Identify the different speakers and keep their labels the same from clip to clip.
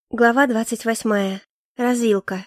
Speaker 1: Глава 28. Развилка.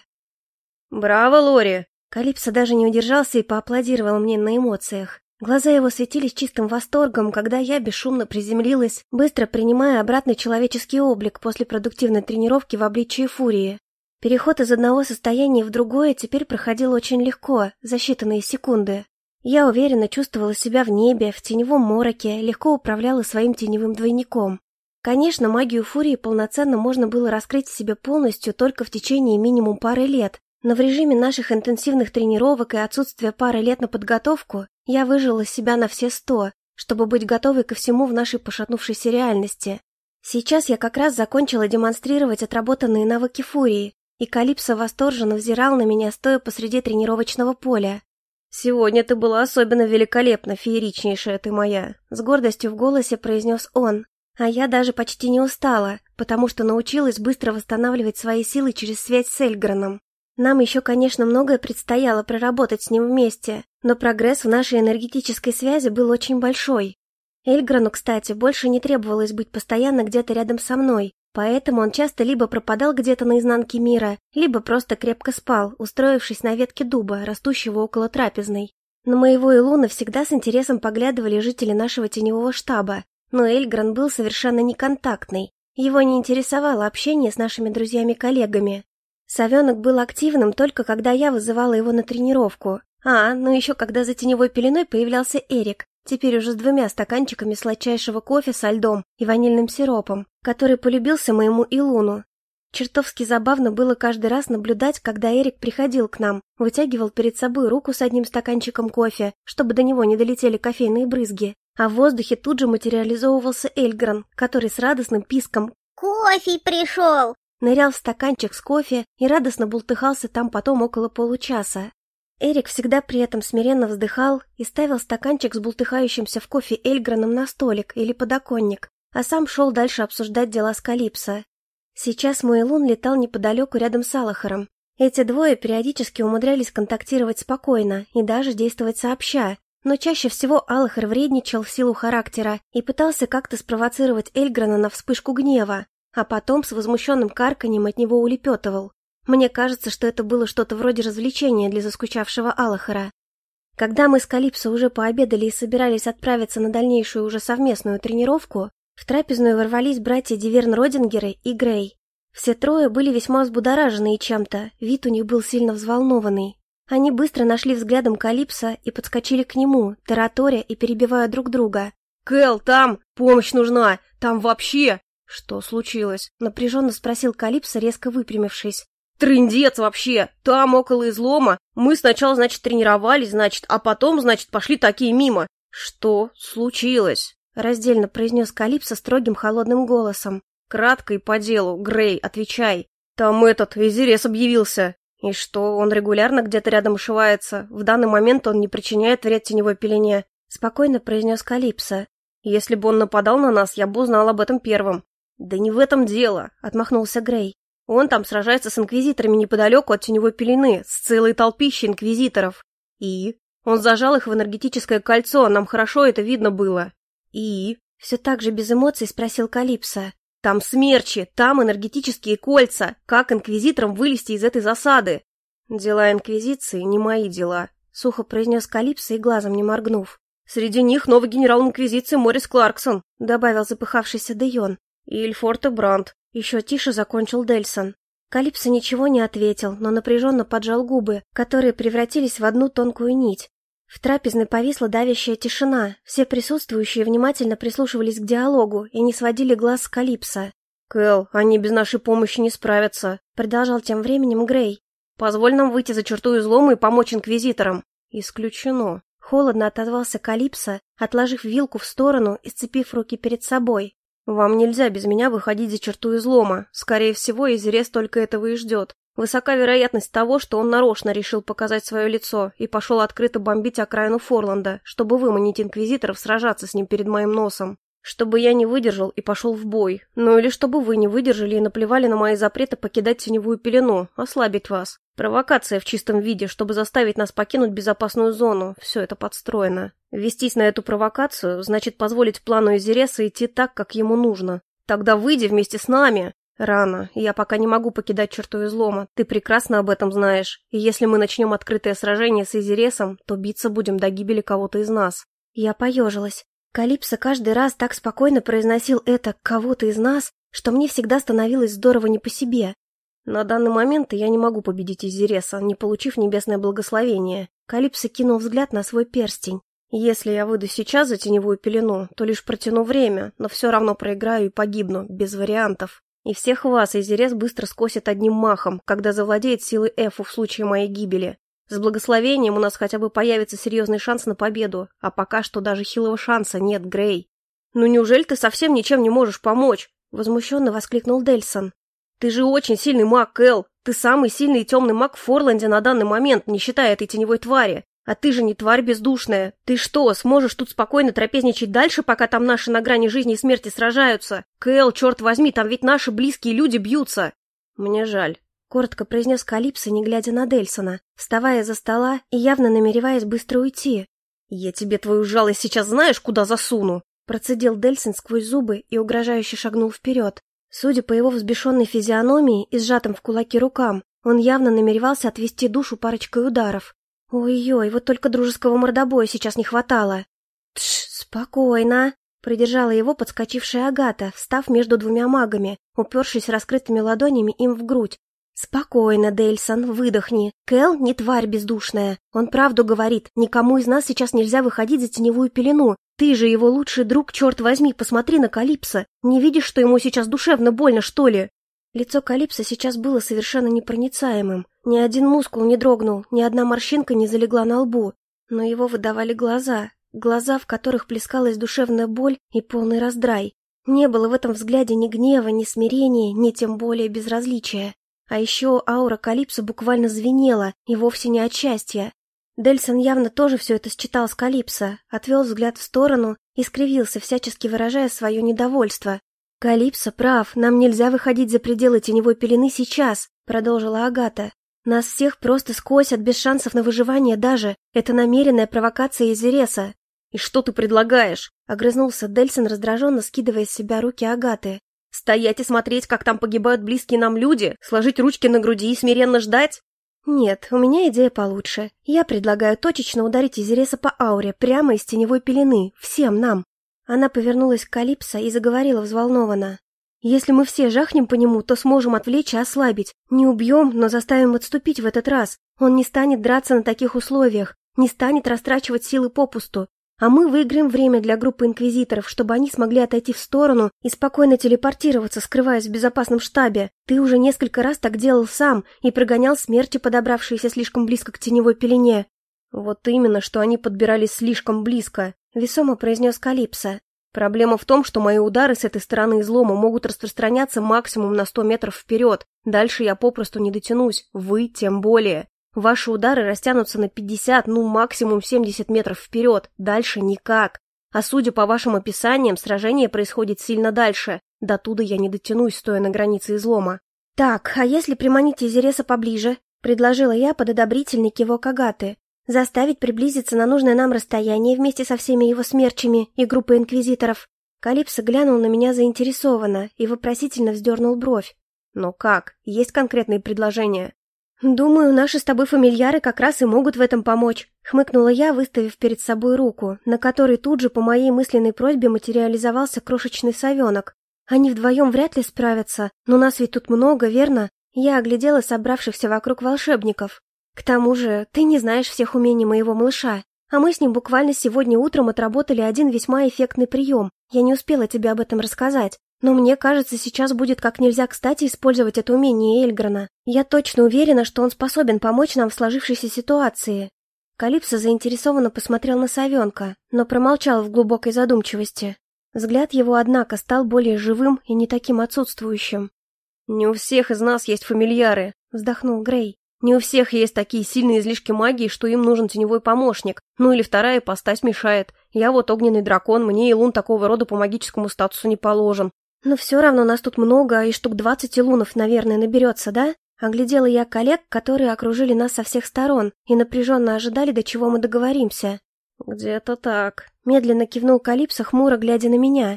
Speaker 2: «Браво, Лори!»
Speaker 1: Калипсо даже не удержался и поаплодировал мне на эмоциях. Глаза его светились чистым восторгом, когда я бесшумно приземлилась, быстро принимая обратный человеческий облик после продуктивной тренировки в обличии фурии. Переход из одного состояния в другое теперь проходил очень легко, за считанные секунды. Я уверенно чувствовала себя в небе, в теневом мороке, легко управляла своим теневым двойником. Конечно, магию фурии полноценно можно было раскрыть в себе полностью только в течение минимум пары лет, но в режиме наших интенсивных тренировок и отсутствия пары лет на подготовку я выжила себя на все 100, чтобы быть готовой ко всему в нашей пошатнувшейся реальности. Сейчас я как раз закончила демонстрировать отработанные навыки фурии, и Калипсо восторженно взирал на меня, стоя посреди тренировочного поля.
Speaker 2: «Сегодня ты была особенно великолепна, фееричнейшая ты моя», —
Speaker 1: с гордостью в голосе произнес он. А я даже почти не устала, потому что научилась быстро восстанавливать свои силы через связь с Эльграном. Нам еще, конечно, многое предстояло проработать с ним вместе, но прогресс в нашей энергетической связи был очень большой. Эльграну, кстати, больше не требовалось быть постоянно где-то рядом со мной, поэтому он часто либо пропадал где-то на изнанке мира, либо просто крепко спал, устроившись на ветке дуба, растущего около трапезной. На моего Илуна всегда с интересом поглядывали жители нашего теневого штаба, но Эльгран был совершенно неконтактный. Его не интересовало общение с нашими друзьями-коллегами. Совенок был активным только когда я вызывала его на тренировку. Ну еще когда за теневой пеленой появлялся Эрик, теперь уже с 2 стаканчиками сладчайшего кофе со льдом и ванильным сиропом, который полюбился моему Илуну. Чертовски забавно было каждый раз наблюдать, когда Эрик приходил к нам, вытягивал перед собой руку с одним стаканчиком кофе, чтобы до него не долетели кофейные брызги. А в воздухе тут же материализовывался Эльгран, который с радостным писком
Speaker 3: «Кофе пришел!»
Speaker 1: нырял в стаканчик с кофе и радостно бултыхался там потом около получаса. Эрик всегда при этом смиренно вздыхал и ставил стаканчик с бултыхающимся в кофе Эльграном на столик или подоконник, а сам шел дальше обсуждать дела с Калипсо. Сейчас мой Илун летал неподалеку рядом с Алахаром. Эти двое периодически умудрялись контактировать спокойно и даже действовать сообща. Но чаще всего Алахар вредничал в силу характера и пытался как-то спровоцировать Эльграна на вспышку гнева, а потом с возмущенным карканьем от него улепетывал. Мне кажется, что это было что-то вроде развлечения для заскучавшего Алахара. Когда мы с Калипсо уже пообедали и собирались отправиться на дальнейшую уже совместную тренировку, в трапезную ворвались братья Диверн Родингеры и Грей. Все трое были весьма взбудоражены чем-то, вид у них был сильно взволнованный. Они быстро нашли взглядом Калипсо и подскочили к нему, тараторя и перебивая друг друга.
Speaker 2: «Кэл, там! Помощь нужна! Там вообще!» «Что случилось?» —
Speaker 1: напряженно спросил Калипсо, резко выпрямившись.
Speaker 2: «Трындец вообще! Там, около излома. Мы сначала, тренировались, а потом, пошли такие мимо. Что случилось?»
Speaker 1: — раздельно произнес Калипсо строгим холодным голосом.
Speaker 2: «Кратко и по делу, Грей, отвечай. Там Изерес объявился». «И что, он регулярно где-то рядом ошивается? В данный момент он не причиняет вред теневой пелене», — спокойно произнес Калипсо. «Если бы он нападал на нас, я бы узнал об этом первым». «Да не в этом дело», — отмахнулся Грей. «Он там сражается с инквизиторами неподалеку от теневой пелены, с целой толпищей инквизиторов. И? Он зажал их в энергетическое кольцо, нам хорошо это видно было». «И?» — все так же без эмоций спросил Калипсо. «Там смерчи, там энергетические кольца. Как инквизиторам вылезти из этой засады?» «Дела инквизиции не мои дела», — сухо произнес Калипсо и глазом не моргнув. «Среди них новый генерал инквизиции Морис Кларксон», — добавил запыхавшийся Дейон. «И Эльфорте Брандт», — еще тише закончил Дельсон. Калипсо ничего не ответил, но напряженно поджал губы, которые превратились в одну тонкую нить. В трапезной повисла давящая тишина, все присутствующие внимательно прислушивались к диалогу и не сводили глаз с Калипсо. «Кэл, они без нашей помощи не справятся», —
Speaker 1: продолжал тем временем Грей.
Speaker 2: «Позволь нам выйти за черту излома и помочь инквизиторам».
Speaker 1: «Исключено», — холодно отозвался Калипсо, отложив вилку в сторону и сцепив руки перед собой.
Speaker 2: «Вам нельзя без меня выходить за черту излома. Скорее всего, Изерес только этого и ждет. Высока вероятность того, что он нарочно решил показать свое лицо и пошел открыто бомбить окраину Форланда, чтобы выманить инквизиторов сражаться с ним перед моим носом. Чтобы я не выдержал и пошел в бой. Ну или чтобы вы не выдержали и наплевали на мои запреты покидать теневую пелену, ослабить вас. Провокация в чистом виде, чтобы заставить нас покинуть безопасную зону. Все это подстроено. Ввестись на эту провокацию значит позволить плану Изереса идти так, как ему нужно. Тогда выйди вместе с нами. Рано. Я пока не могу покидать черту излома. Ты прекрасно об этом знаешь. И если мы начнем открытое сражение с Изиресом, то биться будем до гибели кого-то из нас.
Speaker 1: Я поежилась. Калипсо каждый раз так спокойно произносил это «кого-то из нас», что мне всегда становилось здорово не по себе.
Speaker 2: На данный момент я не могу победить Изиреса, не получив небесное благословение.
Speaker 1: Калипсо кинул взгляд на свой перстень.
Speaker 2: Если я выйду сейчас за теневую пелену, то лишь протяну время, но все равно проиграю и погибну, без вариантов. И всех вас Изирес быстро скосит одним махом, когда завладеет силой Эфу в случае моей гибели. С благословением у нас хотя бы появится серьезный шанс на победу, а пока что даже хилого шанса нет, Грей. Ну неужели ты совсем ничем не можешь помочь? Возмущенно воскликнул Дельсон. Ты же очень сильный маг, Эл. Ты самый сильный и темный маг в Форленде на данный момент, не считая этой теневой твари. А ты же не тварь бездушная. Ты что, сможешь тут спокойно трапезничать дальше, пока там наши на грани жизни и смерти сражаются? Кэл, черт возьми, там ведь наши близкие люди бьются. Мне жаль.
Speaker 1: Коротко произнес Калипсо, не глядя на Дельсона, вставая за стола и явно намереваясь быстро уйти.
Speaker 2: «Я тебе твою жалость сейчас знаешь, куда засуну?»
Speaker 1: Процедил Дельсон сквозь зубы и угрожающе шагнул вперед. Судя по его взбешенной физиономии и сжатым в кулаки рукам, он явно намеревался отвести душу парочкой ударов. Ой-ой, вот только дружеского мордобоя сейчас не хватало. «Тш, спокойно!» — продержала его подскочившая Агата, встав между двумя магами, упершись раскрытыми ладонями им в грудь. «Спокойно, Дельсон, выдохни. Кэл не тварь бездушная. Он правду говорит, никому из нас сейчас нельзя выходить за теневую пелену. Ты же его лучший друг, черт возьми, посмотри на Калипсо. Не видишь, что ему сейчас душевно больно, что ли?» Лицо Калипсо сейчас было совершенно непроницаемым. Ни один мускул не дрогнул, ни одна морщинка не залегла на лбу. Но его выдавали глаза, в которых плескалась душевная боль и полный раздрай. Не было в этом взгляде ни гнева, ни смирения, ни тем более безразличия. А еще аура Калипсо буквально звенела, и вовсе не от счастья. Дельсон явно тоже все это считал с Калипсо, отвел взгляд в сторону и скривился, всячески выражая свое недовольство. «Калипсо прав, нам нельзя выходить за пределы теневой пелены сейчас», — продолжила Агата. «Нас всех просто скосят без шансов на выживание даже. Это намеренная провокация Изиреса».
Speaker 2: «И что ты предлагаешь?»
Speaker 1: — огрызнулся Дельсон, раздраженно скидывая с себя руки Агаты.
Speaker 2: «Стоять и смотреть, как там погибают близкие нам люди? Сложить ручки на груди и смиренно ждать?»
Speaker 1: «Нет, у меня идея получше. Я предлагаю точечно ударить Изиреса по ауре прямо из теневой пелены, всем нам». Она повернулась к Калипсо и заговорила взволнованно. «Если мы все жахнем по нему, то сможем отвлечь и ослабить. Не убьем, но заставим отступить в этот раз. Он не станет драться на таких условиях, не станет растрачивать силы попусту. А мы выиграем время для группы инквизиторов, чтобы они смогли отойти в сторону и спокойно телепортироваться, скрываясь в безопасном штабе. Ты уже несколько раз так делал сам и прогонял смерти, подобравшиеся слишком близко к теневой пелене».
Speaker 2: «Вот именно, что они подбирались слишком близко», — весомо произнес Калипсо. «Проблема в том, что мои удары с этой стороны излома могут распространяться максимум на 100 метров вперед. Дальше я попросту не дотянусь, вы тем более. Ваши удары растянутся на 50, ну максимум 70 метров вперед, дальше никак. А судя по вашим описаниям, сражение происходит сильно дальше. До туда я не дотянусь, стоя на границе излома».
Speaker 1: «Так, а если приманить Изиреса поближе?» — предложила я под одобрительный кивок Агаты. «Заставить приблизиться на нужное нам расстояние вместе со всеми его смерчами и группой инквизиторов». Калипсо глянул на меня заинтересованно и вопросительно вздернул бровь.
Speaker 2: «Но как? Есть конкретные предложения?»
Speaker 1: «Думаю, наши с тобой фамильяры как раз и могут в этом помочь», — хмыкнула я, выставив перед собой руку, на которой тут же по моей мысленной просьбе материализовался крошечный совенок. «Они вдвоем вряд ли справятся, но нас ведь тут много, верно?» Я оглядела собравшихся вокруг волшебников. «К тому же, ты не знаешь всех умений моего малыша, а мы с ним буквально сегодня утром отработали один весьма эффектный прием. Я не успела тебе об этом рассказать. Но мне кажется, сейчас будет как нельзя кстати использовать это умение Эльграна. Я точно уверена, что он способен помочь нам в сложившейся ситуации». Калипсо заинтересованно посмотрел на совенка, но промолчал в глубокой задумчивости. Взгляд его, однако, стал более живым и не таким отсутствующим.
Speaker 2: «Не у всех из нас есть фамильяры», — вздохнул Грей. «Не у всех есть такие сильные излишки магии, что им нужен теневой помощник. Ну или вторая ипостась мешает. Я вот огненный дракон, мне и лун такого рода по магическому статусу не положен».
Speaker 1: «Но все равно нас тут много, и штук 20 лунов, наверное, наберется, да?» Оглядела я коллег, которые окружили нас со всех сторон и напряженно ожидали, до чего мы договоримся.
Speaker 2: «Где-то так»,
Speaker 1: — медленно кивнул Калипсо, хмуро глядя на меня.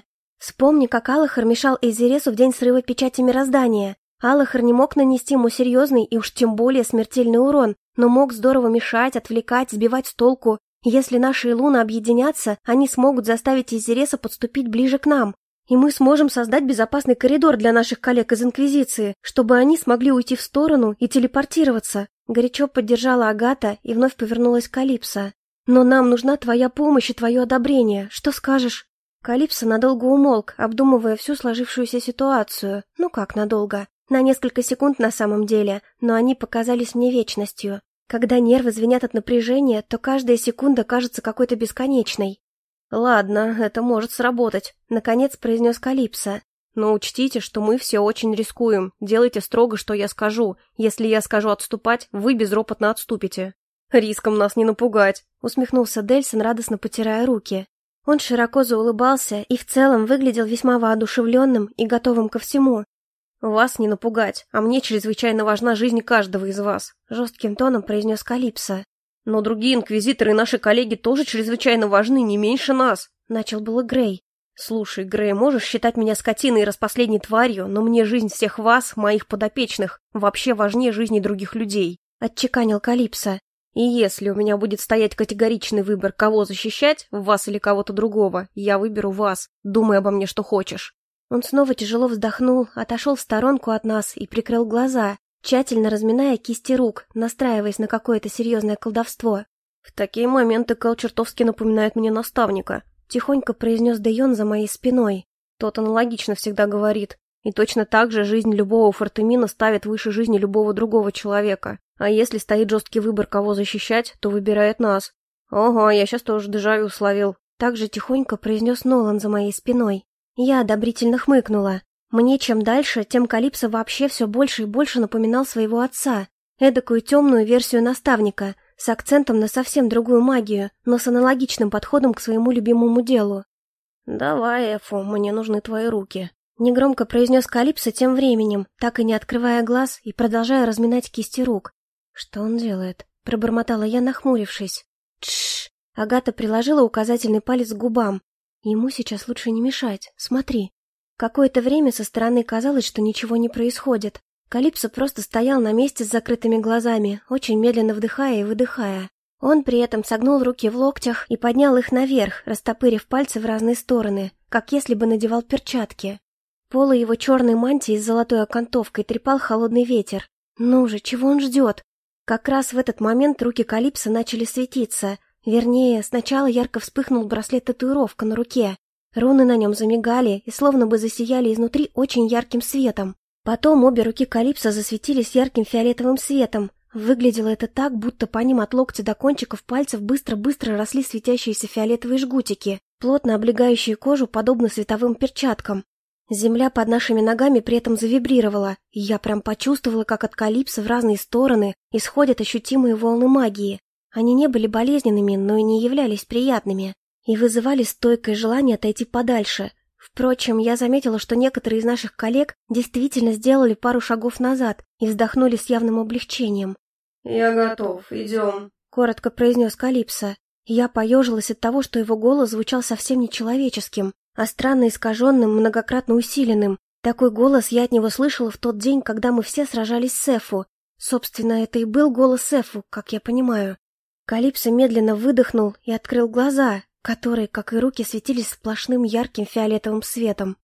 Speaker 1: Вспомни, как Аллахар мешал Эйзересу в день срыва печати мироздания. Аллахар не мог нанести ему серьезный и уж тем более смертельный урон, но мог здорово мешать, отвлекать, сбивать с толку. Если наши Илуны объединятся, они смогут заставить Эйзереса подступить ближе к нам. И мы сможем создать безопасный коридор для наших коллег из Инквизиции, чтобы они смогли уйти в сторону и телепортироваться. Горячо поддержала Агата и вновь повернулась к Калипсо. «Но нам нужна твоя помощь и твое одобрение. Что скажешь?» Калипсо надолго умолк, обдумывая всю сложившуюся ситуацию. Ну как надолго? На несколько секунд на самом деле, но они показались мне вечностью. Когда нервы звенят от напряжения, то каждая секунда кажется какой-то бесконечной.
Speaker 2: «Ладно, это может сработать», — наконец произнес Калипсо. «Но учтите, что мы все очень рискуем. Делайте строго, что я скажу. Если я скажу отступать, вы безропотно отступите». «Риском нас не напугать», — усмехнулся Дельсон, радостно потирая руки.
Speaker 1: Он широко заулыбался и в целом выглядел весьма воодушевленным и готовым ко всему.
Speaker 2: «Вас не напугать, а мне чрезвычайно важна жизнь каждого из вас», — жестким тоном произнес Калипсо. «Но другие инквизиторы и наши коллеги тоже чрезвычайно важны, не меньше нас», — начал было Грей. «Слушай, Грей, можешь считать меня скотиной и распоследней тварью, но мне жизнь всех вас, моих подопечных, вообще важнее жизни других людей», — отчеканил Калипсо. «И если у меня будет стоять категоричный выбор, кого защищать, вас или кого-то другого, я выберу вас. Думай обо мне, что хочешь».
Speaker 1: Он снова тяжело вздохнул, отошел в сторонку от нас и прикрыл глаза, тщательно разминая кисти рук, настраиваясь на какое-то серьезное колдовство.
Speaker 2: «В такие моменты Кэл чертовски напоминает мне наставника», — тихонько произнес Дэйон за моей спиной. «Тот аналогично всегда говорит. И точно так же жизнь любого Фортемина ставит выше жизни любого другого человека. А если стоит жесткий выбор, кого защищать, то выбирает нас». «Ага, я сейчас тоже дежавю словил», — также тихонько произнес Нолан за моей спиной.
Speaker 1: Я одобрительно хмыкнула. Мне чем дальше, тем Калипсо вообще все больше и больше напоминал своего отца. Эдакую темную версию наставника, с акцентом на совсем другую магию, но с аналогичным подходом к своему любимому делу.
Speaker 2: «Давай, Эфу, мне нужны твои руки»,
Speaker 1: — негромко произнес Калипсо тем временем, так и не открывая глаз и продолжая разминать кисти рук. «Что он делает?» — пробормотала я, нахмурившись. «Тш!» — Агата приложила указательный палец к губам. «Ему сейчас лучше не мешать, смотри». Какое-то время со стороны казалось, что ничего не происходит. Калипсо просто стоял на месте с закрытыми глазами, очень медленно вдыхая и выдыхая. Он при этом согнул руки в локтях и поднял их наверх, растопырив пальцы в разные стороны, как если бы надевал перчатки. Полы его черной мантии с золотой окантовкой трепал холодный ветер. Ну же, чего он ждет? Как раз в этот момент руки Калипсо начали светиться. Вернее, сначала ярко вспыхнул браслет-татуировка на руке. Руны на нем замигали и словно бы засияли изнутри очень ярким светом. Потом обе руки Калипсо засветились ярким фиолетовым светом. Выглядело это так, будто по ним от локтя до кончиков пальцев быстро-быстро росли светящиеся фиолетовые жгутики, плотно облегающие кожу, подобно световым перчаткам. Земля под нашими ногами при этом завибрировала, и я прям почувствовала, как от Калипсо в разные стороны исходят ощутимые волны магии. Они не были болезненными, но и не являлись приятными, и вызывали стойкое желание отойти подальше. Впрочем, я заметила, что некоторые из наших коллег действительно сделали пару шагов назад и вздохнули с явным облегчением.
Speaker 2: «Я готов, идем»,
Speaker 1: — коротко произнес Калипсо. Я поежилась от того, что его голос звучал совсем нечеловеческим, а странно искаженным, многократно усиленным. Такой голос я от него слышала в тот день, когда мы все сражались с Эфу. Собственно, это и был голос Эфу, как я понимаю. Калипсо медленно выдохнул и открыл глаза, которые, как и руки, светились сплошным ярким фиолетовым светом.